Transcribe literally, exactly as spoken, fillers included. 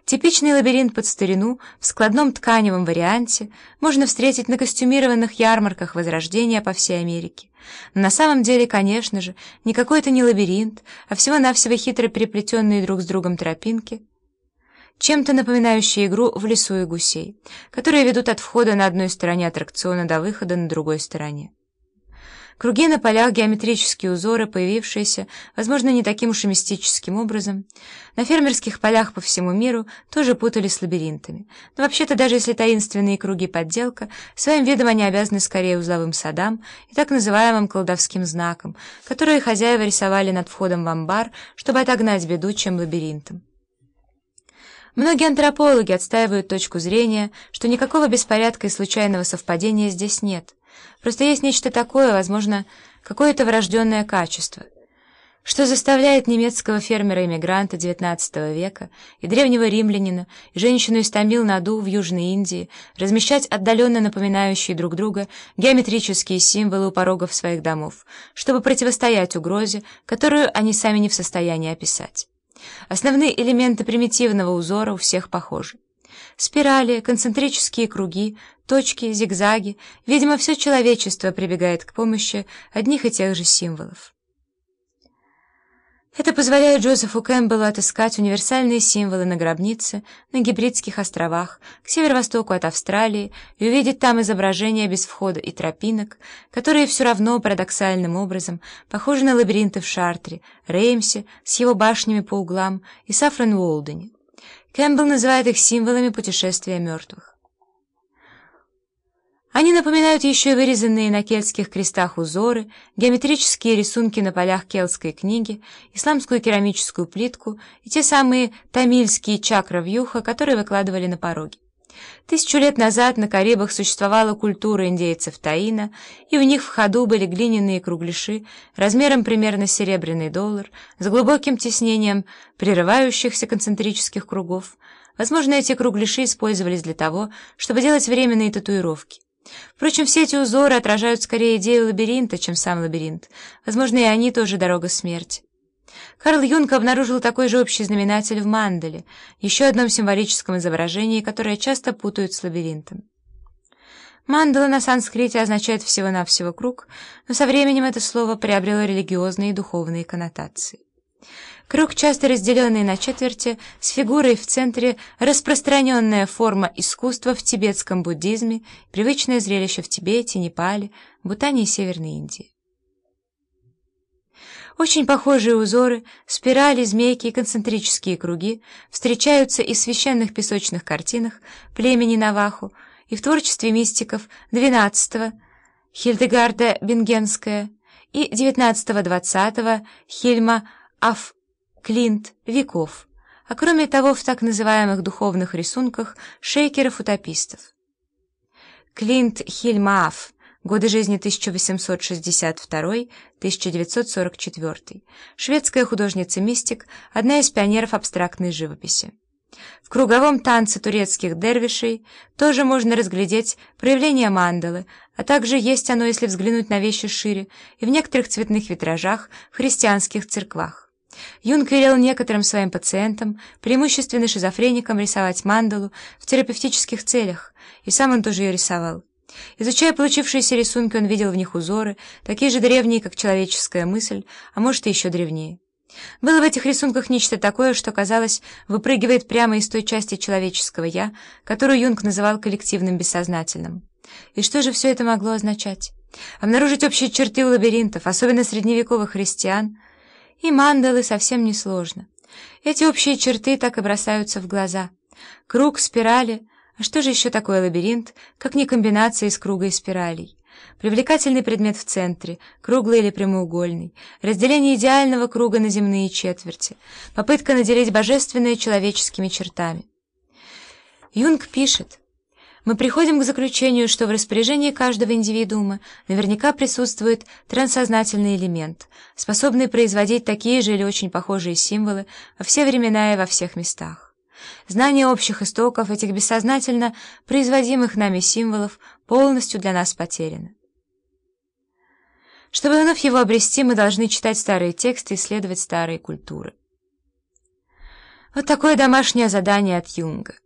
Типичный лабиринт под старину в складном тканевом варианте можно встретить на костюмированных ярмарках Возрождения по всей Америке. Но на самом деле, конечно же, никакой это не лабиринт, а всего-навсего хитро переплетенные друг с другом тропинки, чем-то напоминающие игру в лесу и гусей, которые ведут от входа на одной стороне аттракциона до выхода на другой стороне. Круги на полях, геометрические узоры, появившиеся, возможно, не таким уж и мистическим образом, на фермерских полях по всему миру тоже путали с лабиринтами. Но вообще-то, даже если таинственные круги — подделка, своим видом они обязаны скорее узловым садам и так называемым колдовским знаком, которые хозяева рисовали над входом в амбар, чтобы отогнать беду, чем лабиринтом. Многие антропологи отстаивают точку зрения, что никакого беспорядка и случайного совпадения здесь нет. Просто есть нечто такое, возможно, какое-то врожденное качество, что заставляет немецкого фермера-иммигранта девятнадцатого века и древнего римлянина, и женщину из Тамил-Наду в Южной Индии размещать отдаленно напоминающие друг друга геометрические символы у порогов своих домов, чтобы противостоять угрозе, которую они сами не в состоянии описать. Основные элементы примитивного узора у всех похожи. Спирали, концентрические круги, точки, зигзаги. Видимо, все человечество прибегает к помощи одних и тех же символов. Это позволяет Джозефу Кэмпбеллу отыскать универсальные символы на гробнице на Гибридских островах, к северо-востоку от Австралии, и увидеть там изображения без входа и тропинок, которые все равно парадоксальным образом похожи на лабиринты в Шартре, Реймсе с его башнями по углам и Сафрон-Уолдене. Кэмпбелл называет их символами путешествия мертвых. Они напоминают еще и вырезанные на кельтских крестах узоры, геометрические рисунки на полях кельтской книги, исламскую керамическую плитку и те самые тамильские чакра-вьюха, которые выкладывали на пороге. Тысячу лет назад на Карибах существовала культура индейцев Таино, и у них в ходу были глиняные кругляши размером примерно серебряный доллар с глубоким тиснением прерывающихся концентрических кругов. Возможно, эти кругляши использовались для того, чтобы делать временные татуировки. Впрочем, все эти узоры отражают скорее идею лабиринта, чем сам лабиринт. Возможно, и они тоже дорога смерти. Карл Юнг обнаружил такой же общий знаменатель в мандале, еще одном символическом изображении, которое часто путают с лабиринтом. Мандала на санскрите означает всего-навсего круг, но со временем это слово приобрело религиозные и духовные коннотации. Круг, часто разделенный на четверти, с фигурой в центре, распространенная форма искусства в тибетском буддизме, привычное зрелище в Тибете, Непале, Бутане и Северной Индии. Очень похожие узоры, спирали, змейки и концентрические круги встречаются и в священных песочных картинах племени Навахо, и в творчестве мистиков двенадцатого Хильдегарда Бингенская и девятнадцатого-двадцатого Хильма Аф Клинт веков, а кроме того в так называемых духовных рисунках шейкеров-утопистов. Клинт Хильмааф, годы жизни тысяча восемьсот шестьдесят второй — тысяча девятьсот сорок четвёртый, шведская художница-мистик, одна из пионеров абстрактной живописи. В круговом танце турецких дервишей тоже можно разглядеть проявление мандалы, а также есть оно, если взглянуть на вещи шире, и в некоторых цветных витражах в христианских церквах. Юнг велел некоторым своим пациентам, преимущественно шизофреникам, рисовать мандалу в терапевтических целях, и сам он тоже ее рисовал. Изучая получившиеся рисунки, он видел в них узоры, такие же древние, как человеческая мысль, а может и еще древнее. Было в этих рисунках нечто такое, что, казалось, выпрыгивает прямо из той части человеческого «я», которую Юнг называл коллективным бессознательным. И что же все это могло означать? Обнаружить общие черты у лабиринтов, особенно средневековых христиан, и мандалы совсем несложно. Эти общие черты так и бросаются в глаза. Круг, спирали. А что же еще такое лабиринт, как не комбинация из круга и спиралей? Привлекательный предмет в центре, круглый или прямоугольный, разделение идеального круга на земные четверти, попытка наделить божественное человеческими чертами. Юнг пишет: «Мы приходим к заключению, что в распоряжении каждого индивидуума наверняка присутствует транссознательный элемент, способный производить такие же или очень похожие символы во все времена и во всех местах. Знание общих истоков этих бессознательно производимых нами символов полностью для нас потеряно. Чтобы вновь его обрести, мы должны читать старые тексты и исследовать старые культуры». Вот такое домашнее задание от Юнга.